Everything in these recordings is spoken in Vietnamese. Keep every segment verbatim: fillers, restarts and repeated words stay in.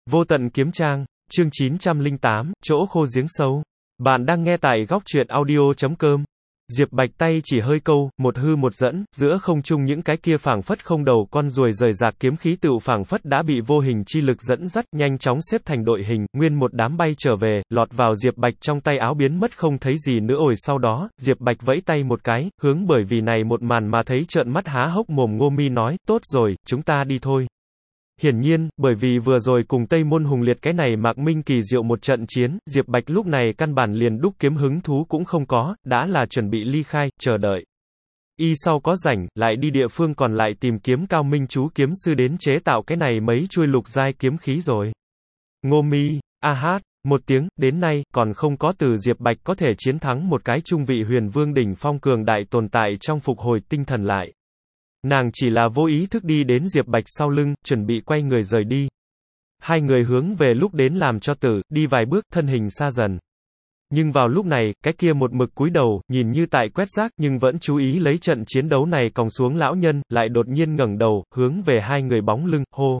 Vô tận kiếm trang, chương chín trăm lẻ tám, chỗ khô giếng sâu. Bạn đang nghe tại góc truyện audio chấm com. Diệp Bạch tay chỉ hơi câu, một hư một dẫn, giữa không trung những cái kia phảng phất không đầu con ruồi rời rạc kiếm khí tựu phảng phất đã bị vô hình chi lực dẫn dắt, nhanh chóng xếp thành đội hình, nguyên một đám bay trở về, lọt vào Diệp Bạch trong tay áo biến mất không thấy gì nữa. Ồi sau đó, Diệp Bạch vẫy tay một cái, hướng bởi vì này một màn mà thấy trợn mắt há hốc mồm Ngô Mi nói, tốt rồi, chúng ta đi thôi. Hiển nhiên, bởi vì vừa rồi cùng Tây Môn Hùng Liệt cái này Mạc Minh kỳ diệu một trận chiến, Diệp Bạch lúc này căn bản liền đúc kiếm hứng thú cũng không có, đã là chuẩn bị ly khai, chờ đợi. Y sau có rảnh, lại đi địa phương còn lại tìm kiếm Cao Minh chú kiếm sư đến chế tạo cái này mấy chuôi lục giai kiếm khí rồi. Ngô Mi, a hát, một tiếng, đến nay, còn không có từ Diệp Bạch có thể chiến thắng một cái trung vị huyền vương đỉnh phong cường đại tồn tại trong phục hồi tinh thần lại. Nàng chỉ là vô ý thức đi đến Diệp Bạch sau lưng, chuẩn bị quay người rời đi. Hai người hướng về lúc đến làm cho tử, đi vài bước, thân hình xa dần. Nhưng vào lúc này, cái kia một mực cúi đầu, nhìn như tại quét rác, nhưng vẫn chú ý lấy trận chiến đấu này còng xuống lão nhân, lại đột nhiên ngẩng đầu, hướng về hai người bóng lưng, hô.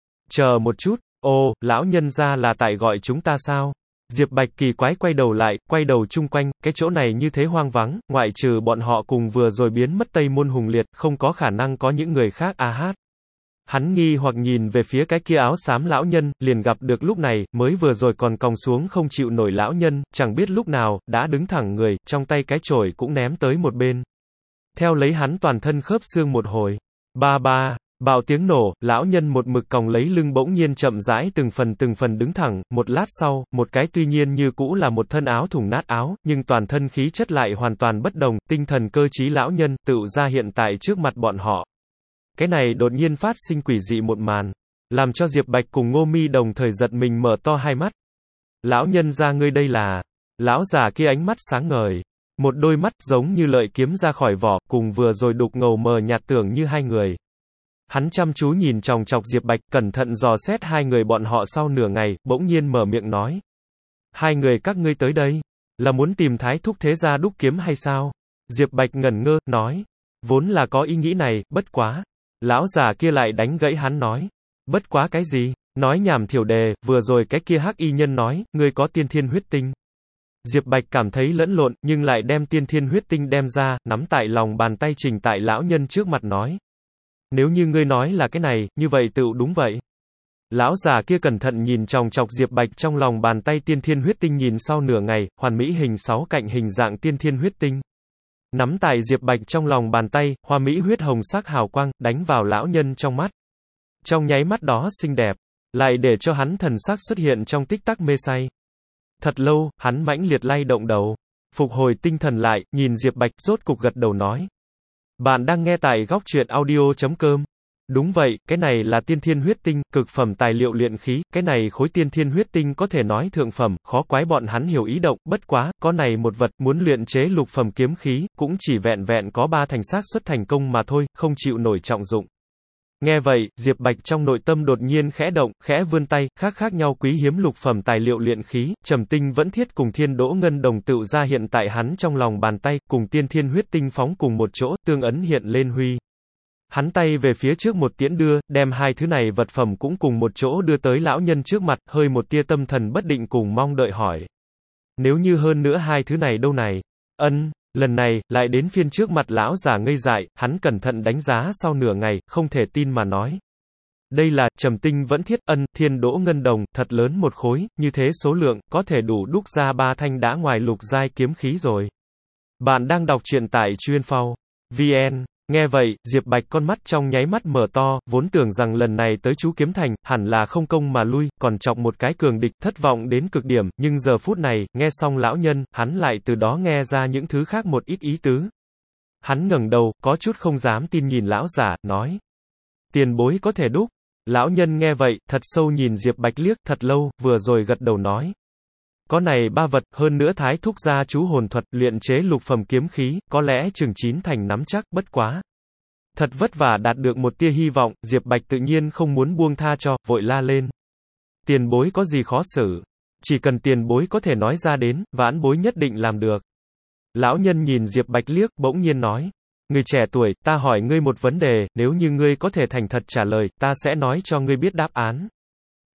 Chờ một chút, ô, lão nhân ra là tại gọi chúng ta sao? Diệp Bạch kỳ quái quay đầu lại, quay đầu chung quanh, cái chỗ này như thế hoang vắng, ngoại trừ bọn họ cùng vừa rồi biến mất Tây Môn Hùng Liệt, không có khả năng có những người khác. A hát. Hắn nghi hoặc nhìn về phía cái kia áo xám lão nhân, liền gặp được lúc này, mới vừa rồi còn còng xuống không chịu nổi lão nhân, chẳng biết lúc nào, đã đứng thẳng người, trong tay cái chổi cũng ném tới một bên. Theo lấy hắn toàn thân khớp xương một hồi. Ba ba. Bạo tiếng nổ, lão nhân một mực còng lấy lưng bỗng nhiên chậm rãi từng phần từng phần đứng thẳng, một lát sau, một cái tuy nhiên như cũ là một thân áo thủng nát áo, nhưng toàn thân khí chất lại hoàn toàn bất đồng, tinh thần cơ trí lão nhân, tựu ra hiện tại trước mặt bọn họ. Cái này đột nhiên phát sinh quỷ dị một màn, làm cho Diệp Bạch cùng Ngô Mi đồng thời giật mình mở to hai mắt. Lão nhân ra ngươi đây là, lão già kia ánh mắt sáng ngời, một đôi mắt giống như lợi kiếm ra khỏi vỏ, cùng vừa rồi đục ngầu mờ nhạt tưởng như hai người. Hắn chăm chú nhìn chòng chọc Diệp Bạch, cẩn thận dò xét hai người bọn họ sau nửa ngày, bỗng nhiên mở miệng nói. Hai người các ngươi tới đây, là muốn tìm Thái Thúc thế gia đúc kiếm hay sao? Diệp Bạch ngẩn ngơ, nói. Vốn là có ý nghĩ này, bất quá. Lão già kia lại đánh gãy hắn nói. Bất quá cái gì? Nói nhảm thiểu đề, vừa rồi cái kia hắc y nhân nói, ngươi có tiên thiên huyết tinh. Diệp Bạch cảm thấy lẫn lộn, nhưng lại đem tiên thiên huyết tinh đem ra, nắm tại lòng bàn tay trình tại lão nhân trước mặt nói. Nếu như ngươi nói là cái này, như vậy tựu đúng vậy. Lão già kia cẩn thận nhìn chòng chọc Diệp Bạch trong lòng bàn tay tiên thiên huyết tinh nhìn sau nửa ngày, hoàn mỹ hình sáu cạnh hình dạng tiên thiên huyết tinh. Nắm tại Diệp Bạch trong lòng bàn tay, hoa mỹ huyết hồng sắc hào quang, đánh vào lão nhân trong mắt. Trong nháy mắt đó xinh đẹp, lại để cho hắn thần sắc xuất hiện trong tích tắc mê say. Thật lâu, hắn mãnh liệt lay động đầu, phục hồi tinh thần lại, nhìn Diệp Bạch, rốt cục gật đầu nói. Bạn đang nghe tại góc truyện audio chấm com. Đúng vậy, cái này là tiên thiên huyết tinh, cực phẩm tài liệu luyện khí, cái này khối tiên thiên huyết tinh có thể nói thượng phẩm, khó quái bọn hắn hiểu ý động, bất quá, có này một vật, muốn luyện chế lục phẩm kiếm khí, cũng chỉ vẹn vẹn có ba thành xác suất thành công mà thôi, không chịu nổi trọng dụng. Nghe vậy, Diệp Bạch trong nội tâm đột nhiên khẽ động, khẽ vươn tay, khác khác nhau quý hiếm lục phẩm tài liệu luyện khí, trầm tinh vẫn thiết cùng thiên đỗ ngân đồng tựu ra hiện tại hắn trong lòng bàn tay, cùng tiên thiên huyết tinh phóng cùng một chỗ, tương ấn hiện lên huy. Hắn tay về phía trước một tiễn đưa, đem hai thứ này vật phẩm cũng cùng một chỗ đưa tới lão nhân trước mặt, hơi một tia tâm thần bất định cùng mong đợi hỏi. Nếu như hơn nữa hai thứ này đâu này? Ân. Lần này, lại đến phiên trước mặt lão già ngây dại, hắn cẩn thận đánh giá sau nửa ngày, không thể tin mà nói. Đây là, trầm tinh vẫn thiết, ân, thiên đỗ ngân đồng, thật lớn một khối, như thế số lượng, có thể đủ đúc ra ba thanh đã ngoài lục giai kiếm khí rồi. Bạn đang đọc truyện tại chuyên phao chấm vn. Nghe vậy, Diệp Bạch con mắt trong nháy mắt mở to, vốn tưởng rằng lần này tới chú kiếm thành, hẳn là không công mà lui, còn chọc một cái cường địch, thất vọng đến cực điểm, nhưng giờ phút này, nghe xong lão nhân, hắn lại từ đó nghe ra những thứ khác một ít ý tứ. Hắn ngẩng đầu, có chút không dám tin nhìn lão giả, nói. Tiền bối có thể đúc. Lão nhân nghe vậy, thật sâu nhìn Diệp Bạch liếc, thật lâu, vừa rồi gật đầu nói. Có này ba vật, hơn nữa Thái Thúc gia chú hồn thuật, luyện chế lục phẩm kiếm khí, có lẽ chừng chín thành nắm chắc, bất quá. Thật vất vả đạt được một tia hy vọng, Diệp Bạch tự nhiên không muốn buông tha cho, vội la lên. Tiền bối có gì khó xử? Chỉ cần tiền bối có thể nói ra đến, vãn bối nhất định làm được. Lão nhân nhìn Diệp Bạch liếc, bỗng nhiên nói. Người trẻ tuổi, ta hỏi ngươi một vấn đề, nếu như ngươi có thể thành thật trả lời, ta sẽ nói cho ngươi biết đáp án.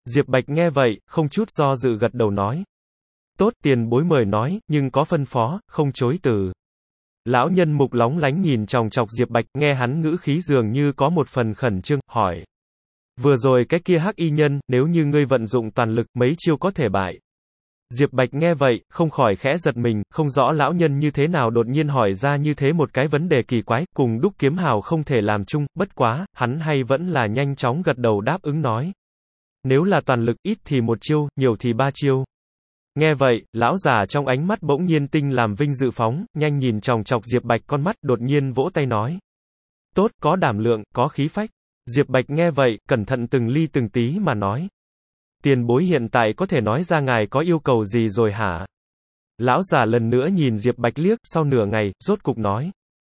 Diệp Bạch nghe vậy, không chút do dự gật đầu nói. Tốt, tiền bối mời nói, nhưng có phân phó, không chối từ. Lão nhân mục lóng lánh nhìn chòng chọc Diệp Bạch, nghe hắn ngữ khí dường như có một phần khẩn trương, hỏi. Vừa rồi cái kia hắc y nhân, nếu như ngươi vận dụng toàn lực, mấy chiêu có thể bại. Diệp Bạch nghe vậy, không khỏi khẽ giật mình, không rõ lão nhân như thế nào đột nhiên hỏi ra như thế một cái vấn đề kỳ quái, cùng Đúc Kiếm Hào không thể làm chung, bất quá, hắn hay vẫn là nhanh chóng gật đầu đáp ứng nói. Nếu là toàn lực, ít thì một chiêu, nhiều thì ba chiêu. Nghe vậy, lão già trong ánh mắt bỗng nhiên tinh làm vinh dự phóng, nhanh nhìn chòng chọc Diệp Bạch con mắt, đột nhiên vỗ tay nói. Tốt, có đảm lượng, có khí phách. Diệp Bạch nghe vậy, cẩn thận từng ly từng tí mà nói. Tiền bối hiện tại có thể nói ra ngài có yêu cầu gì rồi hả? Lão già lần nữa nhìn Diệp Bạch liếc, sau nửa ngày, rốt cục nói.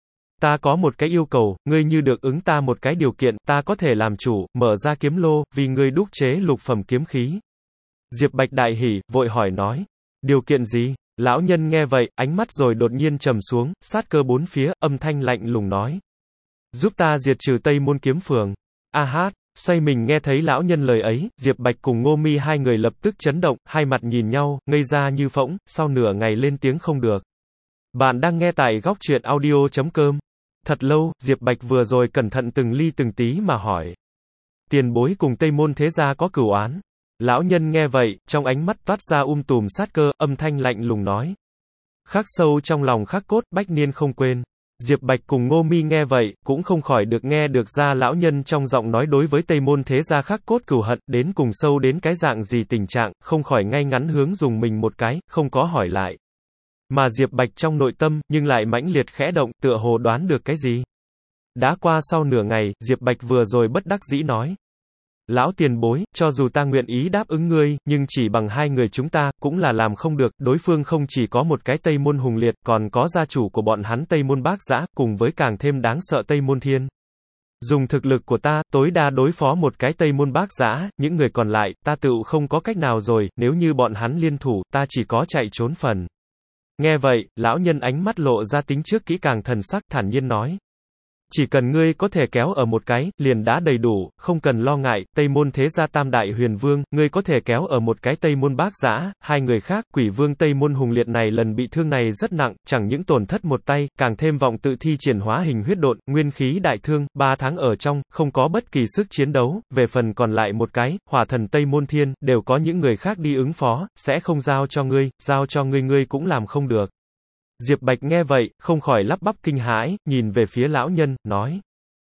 Ta có một cái yêu cầu, ngươi như được ứng ta một cái điều kiện, ta có thể làm chủ, mở ra kiếm lô, vì ngươi đúc chế lục phẩm kiếm khí. Diệp Bạch đại hỉ, vội hỏi nói. Điều kiện gì? Lão nhân nghe vậy, ánh mắt rồi đột nhiên trầm xuống, sát cơ bốn phía, âm thanh lạnh lùng nói. Giúp ta diệt trừ Tây Môn Kiếm Phường. A hát, xoay mình nghe thấy lão nhân lời ấy, Diệp Bạch cùng Ngô Mi hai người lập tức chấn động, hai mặt nhìn nhau, ngây ra như phỗng, sau nửa ngày lên tiếng không được. Bạn đang nghe tại góc truyện audio chấm com. Thật lâu, Diệp Bạch vừa rồi cẩn thận từng ly từng tí mà hỏi. Tiền bối cùng Tây Môn thế gia có cửu oán. Lão nhân nghe vậy, trong ánh mắt toát ra um tùm sát cơ, âm thanh lạnh lùng nói. Khắc sâu trong lòng khắc cốt, bách niên không quên. Diệp Bạch cùng Ngô Mi nghe vậy, cũng không khỏi được nghe được ra lão nhân trong giọng nói đối với Tây Môn thế gia khắc cốt cửu hận, đến cùng sâu đến cái dạng gì tình trạng, không khỏi ngay ngắn hướng dùng mình một cái, không có hỏi lại. Mà Diệp Bạch trong nội tâm, nhưng lại mãnh liệt khẽ động, tựa hồ đoán được cái gì. Đã qua sau nửa ngày, Diệp Bạch vừa rồi bất đắc dĩ nói. Lão tiền bối, cho dù ta nguyện ý đáp ứng ngươi, nhưng chỉ bằng hai người chúng ta, cũng là làm không được, đối phương không chỉ có một cái Tây Môn Hùng Liệt, còn có gia chủ của bọn hắn Tây Môn Bác Dã, cùng với càng thêm đáng sợ Tây Môn Thiên. Dùng thực lực của ta, tối đa đối phó một cái Tây Môn Bác Dã, những người còn lại, ta tựu không có cách nào rồi, nếu như bọn hắn liên thủ, ta chỉ có chạy trốn phần. Nghe vậy, lão nhân ánh mắt lộ ra tính trước kỹ càng thần sắc, thản nhiên nói. Chỉ cần ngươi có thể kéo ở một cái, liền đã đầy đủ, không cần lo ngại, Tây Môn thế gia tam đại huyền vương, ngươi có thể kéo ở một cái Tây Môn Bác Dã, hai người khác, quỷ vương Tây Môn Hùng Liệt này lần bị thương này rất nặng, chẳng những tổn thất một tay, càng thêm vọng tự thi triển hóa hình huyết độn, nguyên khí đại thương, ba tháng ở trong, không có bất kỳ sức chiến đấu, về phần còn lại một cái, hỏa thần Tây Môn Thiên, đều có những người khác đi ứng phó, sẽ không giao cho ngươi, giao cho ngươi ngươi cũng làm không được. Diệp Bạch nghe vậy, không khỏi lắp bắp kinh hãi, nhìn về phía lão nhân, nói.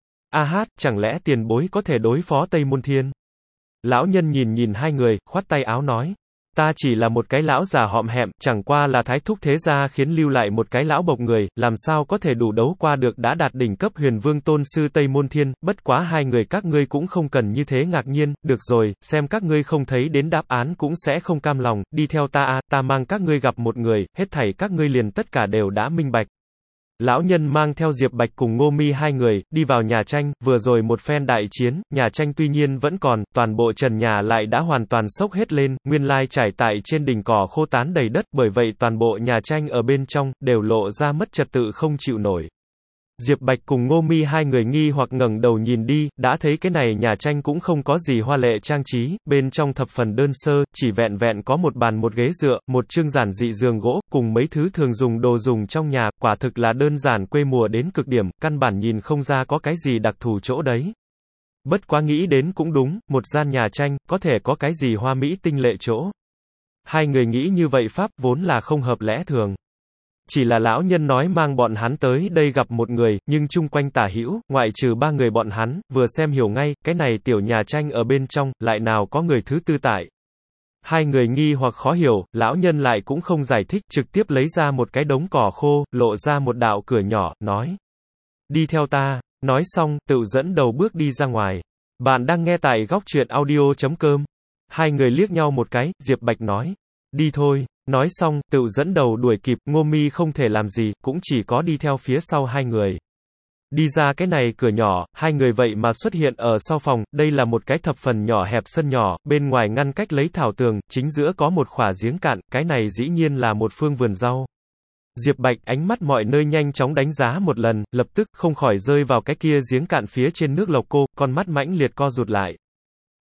A hát, chẳng lẽ tiền bối có thể đối phó Tây Môn Thiên? Lão nhân nhìn nhìn hai người, khoát tay áo nói. Ta chỉ là một cái lão già họm hẹm, chẳng qua là thái thúc thế gia khiến lưu lại một cái lão bộc người, làm sao có thể đủ đấu qua được đã đạt đỉnh cấp huyền vương tôn sư Tây Môn Thiên, bất quá hai người các ngươi cũng không cần như thế ngạc nhiên, được rồi, xem các ngươi không thấy đến đáp án cũng sẽ không cam lòng, đi theo ta a, ta mang các ngươi gặp một người, hết thảy các ngươi liền tất cả đều đã minh bạch. Lão nhân mang theo Diệp Bạch cùng Ngô Mi hai người, đi vào nhà tranh, vừa rồi một phen đại chiến, nhà tranh tuy nhiên vẫn còn, toàn bộ trần nhà lại đã hoàn toàn xốc hết lên, nguyên lai trải tại trên đỉnh cỏ khô tán đầy đất, bởi vậy toàn bộ nhà tranh ở bên trong, đều lộ ra mất trật tự không chịu nổi. Diệp Bạch cùng Ngô Mi hai người nghi hoặc ngẩng đầu nhìn đi, đã thấy cái này nhà tranh cũng không có gì hoa lệ trang trí, bên trong thập phần đơn sơ, chỉ vẹn vẹn có một bàn một ghế dựa, một chương giản dị giường gỗ, cùng mấy thứ thường dùng đồ dùng trong nhà, quả thực là đơn giản quê mùa đến cực điểm, căn bản nhìn không ra có cái gì đặc thù chỗ đấy. Bất quá nghĩ đến cũng đúng, một gian nhà tranh, có thể có cái gì hoa mỹ tinh lệ chỗ. Hai người nghĩ như vậy pháp vốn là không hợp lẽ thường. Chỉ là lão nhân nói mang bọn hắn tới đây gặp một người, nhưng chung quanh tả hữu, ngoại trừ ba người bọn hắn, vừa xem hiểu ngay, cái này tiểu nhà tranh ở bên trong, lại nào có người thứ tư tại. Hai người nghi hoặc khó hiểu, lão nhân lại cũng không giải thích, trực tiếp lấy ra một cái đống cỏ khô, lộ ra một đạo cửa nhỏ, nói. Đi theo ta, nói xong, tự dẫn đầu bước đi ra ngoài. Bạn đang nghe tại góc truyện audio chấm com. Hai người liếc nhau một cái, Diệp Bạch nói. Đi thôi. Nói xong, tự dẫn đầu đuổi kịp, Ngô Mi không thể làm gì, cũng chỉ có đi theo phía sau hai người. Đi ra cái này cửa nhỏ, hai người vậy mà xuất hiện ở sau phòng, đây là một cái thập phần nhỏ hẹp sân nhỏ, bên ngoài ngăn cách lấy thảo tường, chính giữa có một khỏa giếng cạn, cái này dĩ nhiên là một phương vườn rau. Diệp Bạch ánh mắt mọi nơi nhanh chóng đánh giá một lần, lập tức không khỏi rơi vào cái kia giếng cạn phía trên nước lộc cô, con mắt mãnh liệt co rụt lại.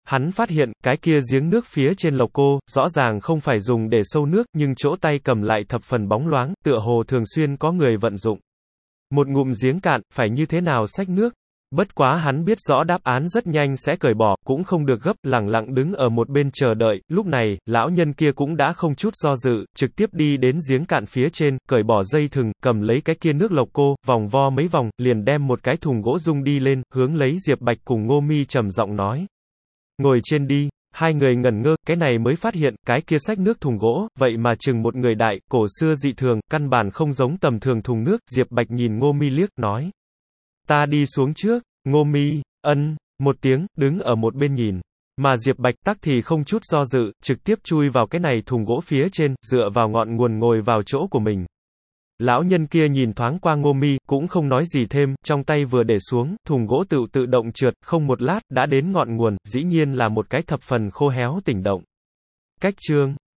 Hắn phát hiện, cái kia giếng nước phía trên lộc cô, rõ ràng không phải dùng để sâu nước, nhưng chỗ tay cầm lại thập phần bóng loáng, tựa hồ thường xuyên có người vận dụng. Một ngụm giếng cạn, phải như thế nào xách nước? Bất quá hắn biết rõ đáp án rất nhanh sẽ cởi bỏ, cũng không được gấp, lẳng lặng đứng ở một bên chờ đợi. Lúc này, lão nhân kia cũng đã không chút do dự, trực tiếp đi đến giếng cạn phía trên, cởi bỏ dây thừng, cầm lấy cái kia nước lộc cô, vòng vo mấy vòng, liền đem một cái thùng gỗ dung đi lên, hướng lấy Diệp Bạch cùng Ngô Mi trầm giọng nói. Ngồi trên đi. Hai người ngẩn ngơ, cái này mới phát hiện, cái kia xách nước thùng gỗ, vậy mà chừng một người đại, cổ xưa dị thường, căn bản không giống tầm thường thùng nước. Diệp Bạch nhìn Ngô Mi liếc, nói. Ta đi xuống trước. Ngô Mi, ân, một tiếng, đứng ở một bên nhìn. Mà Diệp Bạch tắc thì không chút do dự, trực tiếp chui vào cái này thùng gỗ phía trên, dựa vào ngọn nguồn ngồi vào chỗ của mình. Lão nhân kia nhìn thoáng qua Ngô Mi, cũng không nói gì thêm, trong tay vừa để xuống, thùng gỗ tự tự động trượt, không một lát, đã đến ngọn nguồn, dĩ nhiên là một cái thập phần khô héo tỉnh động. Cách chương